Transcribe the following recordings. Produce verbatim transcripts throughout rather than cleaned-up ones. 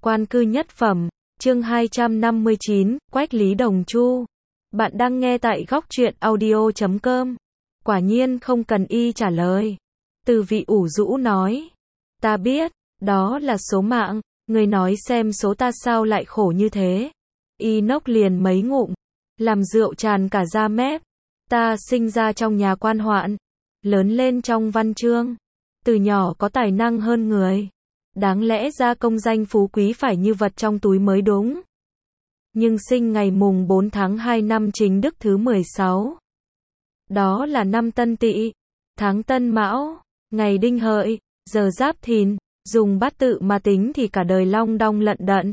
Quan cư nhất phẩm, chương hai trăm năm mươi chín, Quách Lý Đồng Chu. Bạn đang nghe tại góc truyện audio chấm com. Quả nhiên không cần y trả lời. Từ vị ủ rũ nói. Ta biết, đó là số mạng, người nói xem số ta sao lại khổ như thế. Y nốc liền mấy ngụm, làm rượu tràn cả da mép. Ta sinh ra trong nhà quan hoạn, lớn lên trong văn chương, từ nhỏ có tài năng hơn người. Đáng lẽ ra công danh phú quý phải như vật trong túi mới đúng. Nhưng sinh ngày mùng bốn tháng hai năm Chính Đức thứ mười sáu. Đó là năm Tân Tỵ, tháng Tân Mão, ngày Đinh Hợi, giờ Giáp Thìn, dùng bát tự mà tính thì cả đời long đong lận đận.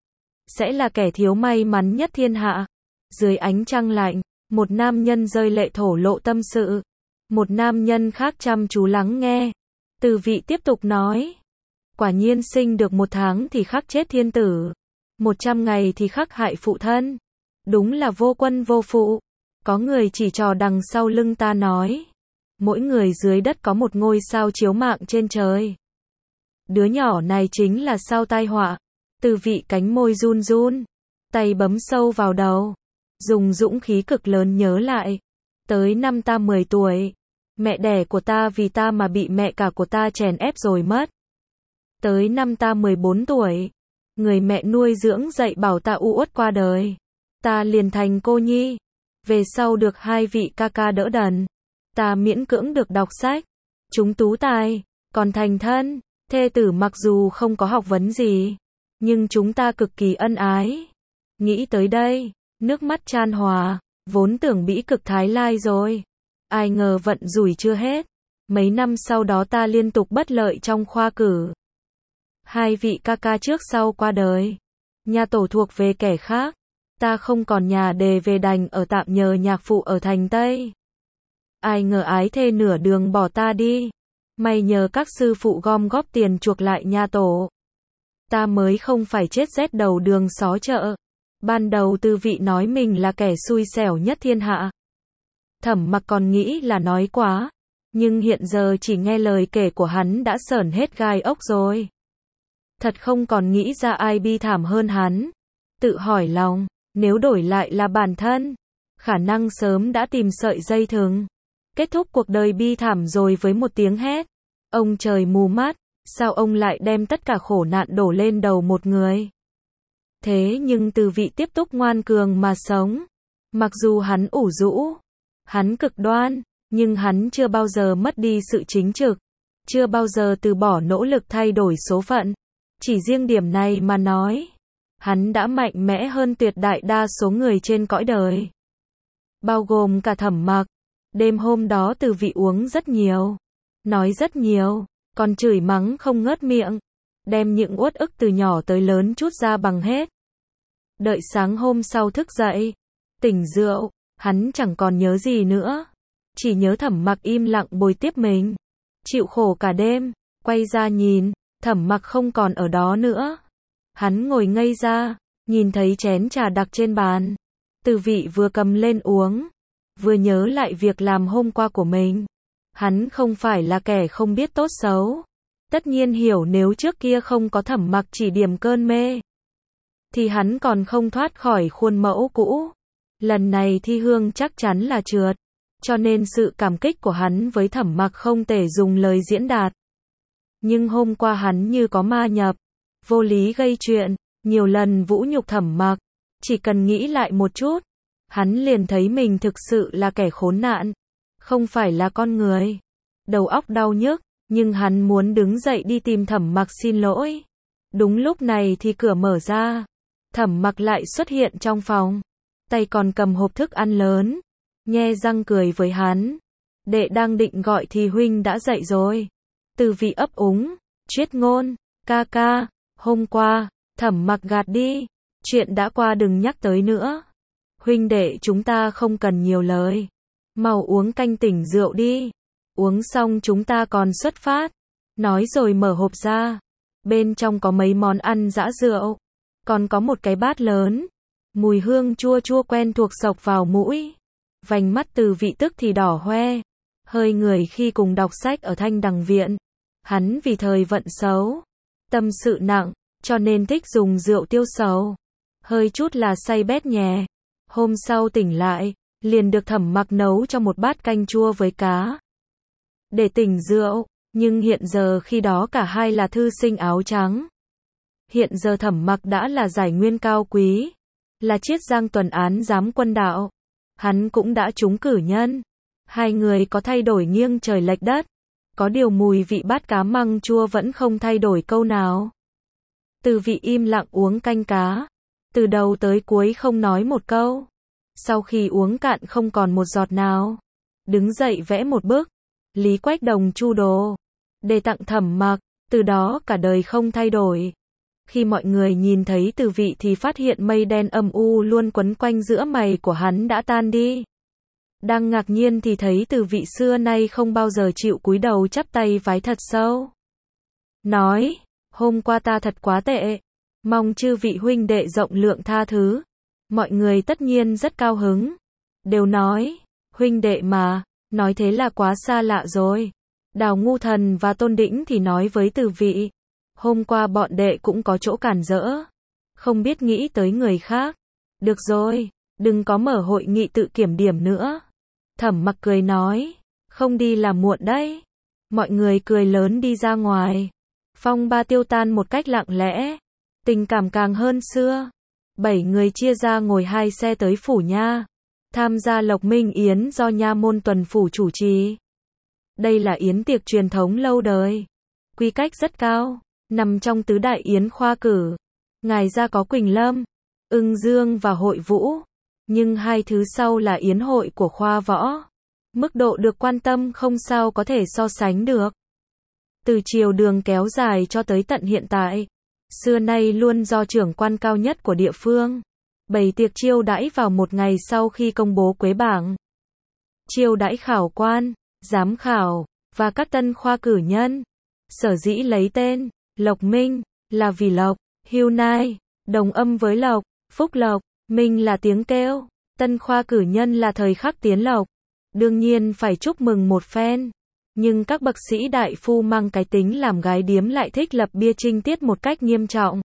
Sẽ là kẻ thiếu may mắn nhất thiên hạ. Dưới ánh trăng lạnh, một nam nhân rơi lệ thổ lộ tâm sự. Một nam nhân khác chăm chú lắng nghe. Từ vị tiếp tục nói. Quả nhiên sinh được một tháng thì khắc chết thiên tử. Một trăm ngày thì khắc hại phụ thân. Đúng là vô quân vô phụ. Có người chỉ trò đằng sau lưng ta nói. Mỗi người dưới đất có một ngôi sao chiếu mạng trên trời. Đứa nhỏ này chính là sao tai họa. Từ vị cánh môi run run. Tay bấm sâu vào đầu. Dùng dũng khí cực lớn nhớ lại. Tới năm ta mười tuổi. Mẹ đẻ của ta vì ta mà bị mẹ cả của ta chèn ép rồi mất. Tới năm ta mười bốn tuổi. Người mẹ nuôi dưỡng dạy bảo ta u uất qua đời. Ta liền thành cô nhi. Về sau được hai vị ca ca đỡ đần. Ta miễn cưỡng được đọc sách. Chúng tú tài. Còn thành thân. Thê tử mặc dù không có học vấn gì. Nhưng chúng ta cực kỳ ân ái. Nghĩ tới đây. Nước mắt chan hòa. Vốn tưởng bĩ cực thái lai rồi. Ai ngờ vận rủi chưa hết. Mấy năm sau đó ta liên tục bất lợi trong khoa cử. Hai vị ca ca trước sau qua đời. Nhà tổ thuộc về kẻ khác. Ta không còn nhà để về đành ở tạm nhờ nhạc phụ ở thành Tây. Ai ngờ ái thê nửa đường bỏ ta đi. May nhờ các sư phụ gom góp tiền chuộc lại nhà tổ. Ta mới không phải chết rét đầu đường xó chợ. Ban đầu Từ vị nói mình là kẻ xui xẻo nhất thiên hạ. Thẩm Mặc còn nghĩ là nói quá. Nhưng hiện giờ chỉ nghe lời kể của hắn đã sởn hết gai ốc rồi. Thật không còn nghĩ ra ai bi thảm hơn hắn. Tự hỏi lòng, nếu đổi lại là bản thân, khả năng sớm đã tìm sợi dây thừng. Kết thúc cuộc đời bi thảm rồi với một tiếng hét. Ông trời mù mắt, sao ông lại đem tất cả khổ nạn đổ lên đầu một người? Thế nhưng Từ vị tiếp tục ngoan cường mà sống. Mặc dù hắn ủ rũ, hắn cực đoan, nhưng hắn chưa bao giờ mất đi sự chính trực. Chưa bao giờ từ bỏ nỗ lực thay đổi số phận. Chỉ riêng điểm này mà nói, hắn đã mạnh mẽ hơn tuyệt đại đa số người trên cõi đời. Bao gồm cả Thẩm Mặc. Đêm hôm đó Từ vị uống rất nhiều. Nói rất nhiều, còn chửi mắng không ngớt miệng. Đem những uất ức từ nhỏ tới lớn chút ra bằng hết. Đợi sáng hôm sau thức dậy, tỉnh rượu, hắn chẳng còn nhớ gì nữa. Chỉ nhớ Thẩm Mặc im lặng bồi tiếp mình. Chịu khổ cả đêm, quay ra nhìn. Thẩm Mặc không còn ở đó nữa. Hắn ngồi ngây ra, nhìn thấy chén trà đặc trên bàn. Từ vị vừa cầm lên uống, vừa nhớ lại việc làm hôm qua của mình. Hắn không phải là kẻ không biết tốt xấu. Tất nhiên hiểu nếu trước kia không có Thẩm Mặc chỉ điểm cơn mê, thì hắn còn không thoát khỏi khuôn mẫu cũ. Lần này thi hương chắc chắn là trượt. Cho nên sự cảm kích của hắn với Thẩm Mặc không thể dùng lời diễn đạt. Nhưng hôm qua hắn như có ma nhập, vô lý gây chuyện, nhiều lần vũ nhục Thẩm Mặc. Chỉ cần nghĩ lại một chút, hắn liền thấy mình thực sự là kẻ khốn nạn, không phải là con người. Đầu óc đau nhức, nhưng hắn muốn đứng dậy đi tìm Thẩm Mặc xin lỗi. Đúng lúc này thì cửa mở ra, Thẩm Mặc lại xuất hiện trong phòng, tay còn cầm hộp thức ăn lớn, nhe răng cười với hắn. Đệ đang định gọi thì huynh đã dậy rồi. Từ vị ấp úng, triết ngôn, ca ca, hôm qua, Thẩm Mặc gạt đi, chuyện đã qua đừng nhắc tới nữa. Huynh đệ chúng ta không cần nhiều lời, mau uống canh tỉnh rượu đi, uống xong chúng ta còn xuất phát. Nói rồi mở hộp ra, bên trong có mấy món ăn dã rượu, còn có một cái bát lớn, mùi hương chua chua quen thuộc xộc vào mũi. Vành mắt Từ vị tức thì đỏ hoe, hơi người khi cùng đọc sách ở Thanh Đằng Viện. Hắn vì thời vận xấu, tâm sự nặng, cho nên thích dùng rượu tiêu sầu. Hơi chút là say bét nhè. Hôm sau tỉnh lại, liền được Thẩm Mặc nấu cho một bát canh chua với cá. Để tỉnh rượu, nhưng hiện giờ khi đó cả hai là thư sinh áo trắng. Hiện giờ Thẩm Mặc đã là giải nguyên cao quý, là Chiết Giang tuần án giám quân đạo. Hắn cũng đã trúng cử nhân. Hai người có thay đổi nghiêng trời lệch đất. Có điều mùi vị bát cá măng chua vẫn không thay đổi câu nào. Từ vị im lặng uống canh cá. Từ đầu tới cuối không nói một câu. Sau khi uống cạn không còn một giọt nào, đứng dậy vẽ một bức Lý Quách Đồng Chu đồ để tặng Thẩm Mặc, từ đó cả đời không thay đổi. Khi mọi người nhìn thấy Từ vị thì phát hiện mây đen âm u luôn quấn quanh giữa mày của hắn đã tan đi. Đang ngạc nhiên thì thấy Từ vị xưa nay không bao giờ chịu cúi đầu chắp tay vái thật sâu. Nói, hôm qua ta thật quá tệ, mong chư vị huynh đệ rộng lượng tha thứ. Mọi người tất nhiên rất cao hứng, đều nói, huynh đệ mà, nói thế là quá xa lạ rồi. Đào Ngu Thần và Tôn Đĩnh thì nói với Từ vị, hôm qua bọn đệ cũng có chỗ cản rỡ, không biết nghĩ tới người khác. Được rồi, đừng có mở hội nghị tự kiểm điểm nữa. Thẩm Mặc cười nói, không đi là muộn đấy. Mọi người cười lớn đi ra ngoài. Phong ba tiêu tan một cách lặng lẽ, tình cảm càng hơn xưa. Bảy người chia ra ngồi hai xe tới phủ nha, tham gia Lộc Minh Yến do nha môn tuần phủ chủ trì. Đây là yến tiệc truyền thống lâu đời, quy cách rất cao, nằm trong tứ đại yến khoa cử. Ngoài ra có Quỳnh Lâm, Ưng Dương và Hội Vũ, nhưng hai thứ sau là yến hội của khoa võ. Mức độ được quan tâm không sao có thể so sánh được. Từ triều đường kéo dài cho tới tận hiện tại, xưa nay luôn do trưởng quan cao nhất của địa phương bày tiệc chiêu đãi vào một ngày sau khi công bố quế bảng. Chiêu đãi khảo quan, giám khảo và các tân khoa cử nhân. Sở dĩ lấy tên Lộc Minh là vì Lộc, Hưu Nai, đồng âm với Lộc, Phúc Lộc, Minh là tiếng kêu, tân khoa cử nhân là thời khắc tiến lộc. Đương nhiên phải chúc mừng một phen. Nhưng các bậc sĩ đại phu mang cái tính làm gái điếm lại thích lập bia trinh tiết một cách nghiêm trọng.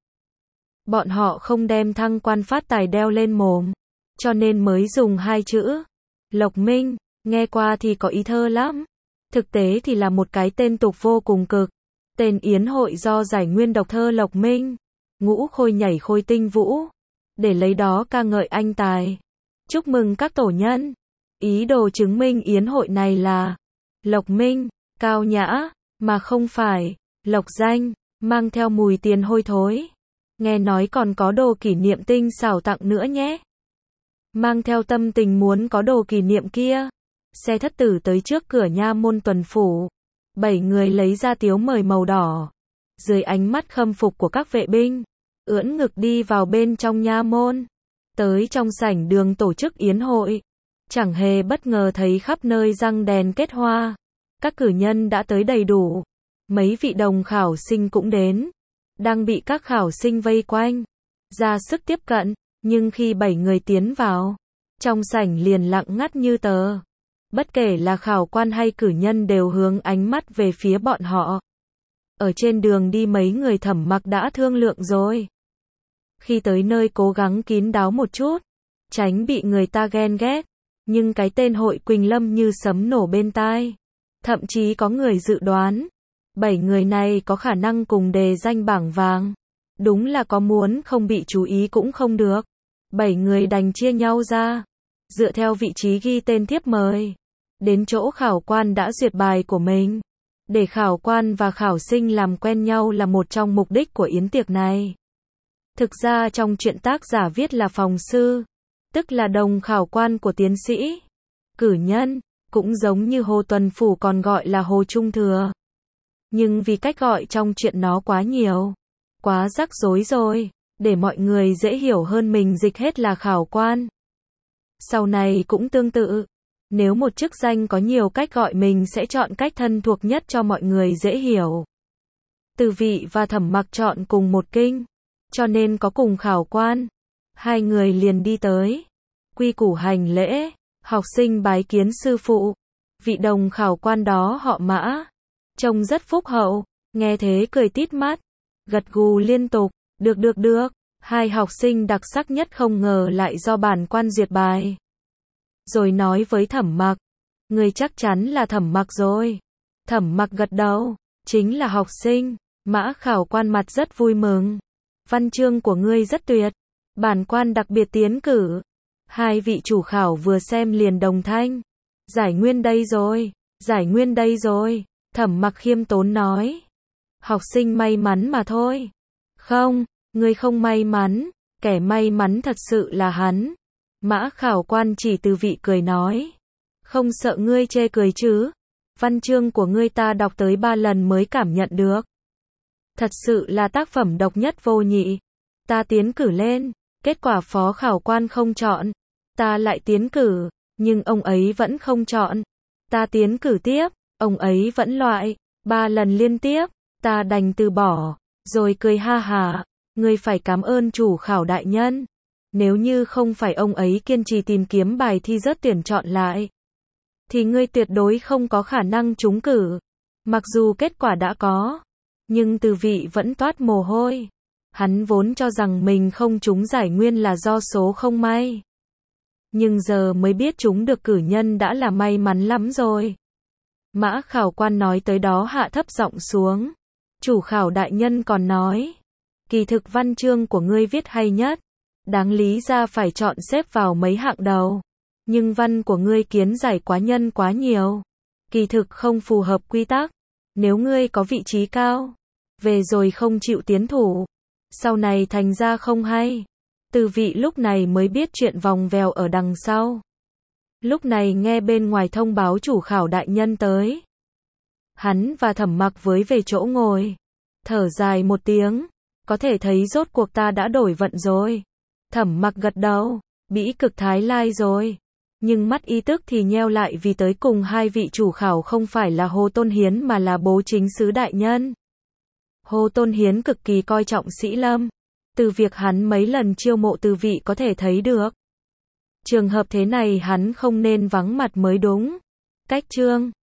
Bọn họ không đem thăng quan phát tài đeo lên mồm, cho nên mới dùng hai chữ Lộc Minh, nghe qua thì có ý thơ lắm. Thực tế thì là một cái tên tục vô cùng cực. Tên yến hội do giải nguyên độc thơ Lộc Minh, ngũ khôi nhảy khôi tinh vũ, để lấy đó ca ngợi anh tài, chúc mừng các tổ nhân. Ý đồ chứng minh yến hội này là Lộc Minh, cao nhã, mà không phải lộc danh, mang theo mùi tiền hôi thối. Nghe nói còn có đồ kỷ niệm tinh xảo tặng nữa nhé. Mang theo tâm tình muốn có đồ kỷ niệm kia, xe thất tử tới trước cửa nha môn tuần phủ. Bảy người lấy ra tiếu mời màu đỏ. Dưới ánh mắt khâm phục của các vệ binh, ưỡn ngực đi vào bên trong nha môn. Tới trong sảnh đường tổ chức yến hội. Chẳng hề bất ngờ thấy khắp nơi răng đèn kết hoa. Các cử nhân đã tới đầy đủ. Mấy vị đồng khảo sinh cũng đến. Đang bị các khảo sinh vây quanh, ra sức tiếp cận. Nhưng khi bảy người tiến vào, trong sảnh liền lặng ngắt như tờ. Bất kể là khảo quan hay cử nhân đều hướng ánh mắt về phía bọn họ. Ở trên đường đi mấy người Thẩm Mặc đã thương lượng rồi. Khi tới nơi cố gắng kín đáo một chút, tránh bị người ta ghen ghét. Nhưng cái tên hội Quỳnh Lâm như sấm nổ bên tai. Thậm chí có người dự đoán, bảy người này có khả năng cùng đề danh bảng vàng. Đúng là có muốn không bị chú ý cũng không được. Bảy người đành chia nhau ra, dựa theo vị trí ghi tên thiếp mời. Đến chỗ khảo quan đã duyệt bài của mình. Để khảo quan và khảo sinh làm quen nhau là một trong mục đích của yến tiệc này. Thực ra trong truyện tác giả viết là phòng sư, tức là đồng khảo quan của tiến sĩ. Cử nhân, cũng giống như Hồ Tuần Phủ còn gọi là Hồ Trung Thừa. Nhưng vì cách gọi trong truyện nó quá nhiều, quá rắc rối rồi, để mọi người dễ hiểu hơn mình dịch hết là khảo quan. Sau này cũng tương tự. Nếu một chức danh có nhiều cách gọi mình sẽ chọn cách thân thuộc nhất cho mọi người dễ hiểu. Từ vị và Thẩm Mặc chọn cùng một kinh, cho nên có cùng khảo quan. Hai người liền đi tới. Quy củ hành lễ, học sinh bái kiến sư phụ. Vị đồng khảo quan đó họ Mã, trông rất phúc hậu, nghe thế cười tít mắt, gật gù liên tục. Được được được, hai học sinh đặc sắc nhất không ngờ lại do bản quan duyệt bài. Rồi nói với Thẩm Mặc, người chắc chắn là Thẩm Mặc rồi. Thẩm Mặc gật đầu, chính là học sinh. Mã khảo quan mặt rất vui mừng. Văn chương của ngươi rất tuyệt. Bản quan đặc biệt tiến cử. Hai vị chủ khảo vừa xem liền đồng thanh. Giải nguyên đây rồi, giải nguyên đây rồi. Thẩm Mặc khiêm tốn nói. Học sinh may mắn mà thôi. Không, ngươi không may mắn, kẻ may mắn thật sự là hắn. Mã khảo quan chỉ Từ Vị cười nói. Không sợ ngươi chê cười chứ. Văn chương của ngươi ta đọc tới ba lần mới cảm nhận được. Thật sự là tác phẩm độc nhất vô nhị. Ta tiến cử lên, kết quả phó khảo quan không chọn. Ta lại tiến cử, nhưng ông ấy vẫn không chọn. Ta tiến cử tiếp, ông ấy vẫn loại. Ba lần liên tiếp, ta đành từ bỏ. Rồi cười ha hả, ngươi phải cảm ơn chủ khảo đại nhân. Nếu như không phải ông ấy kiên trì tìm kiếm bài thi rớt tuyển chọn lại, thì ngươi tuyệt đối không có khả năng trúng cử. Mặc dù kết quả đã có, nhưng Từ Vị vẫn toát mồ hôi. Hắn vốn cho rằng mình không trúng giải nguyên là do số không may. Nhưng giờ mới biết trúng được cử nhân đã là may mắn lắm rồi. Mã khảo quan nói tới đó hạ thấp giọng xuống. Chủ khảo đại nhân còn nói. Kỳ thực văn chương của ngươi viết hay nhất. Đáng lý ra phải chọn xếp vào mấy hạng đầu. Nhưng văn của ngươi kiến giải quá nhân quá nhiều. Kỳ thực không phù hợp quy tắc. Nếu ngươi có vị trí cao, về rồi không chịu tiến thủ, sau này thành ra không hay. Từ Vị lúc này mới biết chuyện vòng vèo ở đằng sau. Lúc này nghe bên ngoài thông báo chủ khảo đại nhân tới. Hắn và Thẩm Mặc với về chỗ ngồi. Thở dài một tiếng. Có thể thấy rốt cuộc ta đã đổi vận rồi. Thẩm Mặc gật đầu. Bĩ cực thái lai rồi. Nhưng mắt y tức thì nheo lại vì tới cùng hai vị chủ khảo không phải là Hồ Tôn Hiến mà là Bố Chính Sứ đại nhân. Hồ Tôn Hiến cực kỳ coi trọng Sĩ Lâm. Từ việc hắn mấy lần chiêu mộ Từ Vị có thể thấy được. Trường hợp thế này hắn không nên vắng mặt mới đúng. Cách chương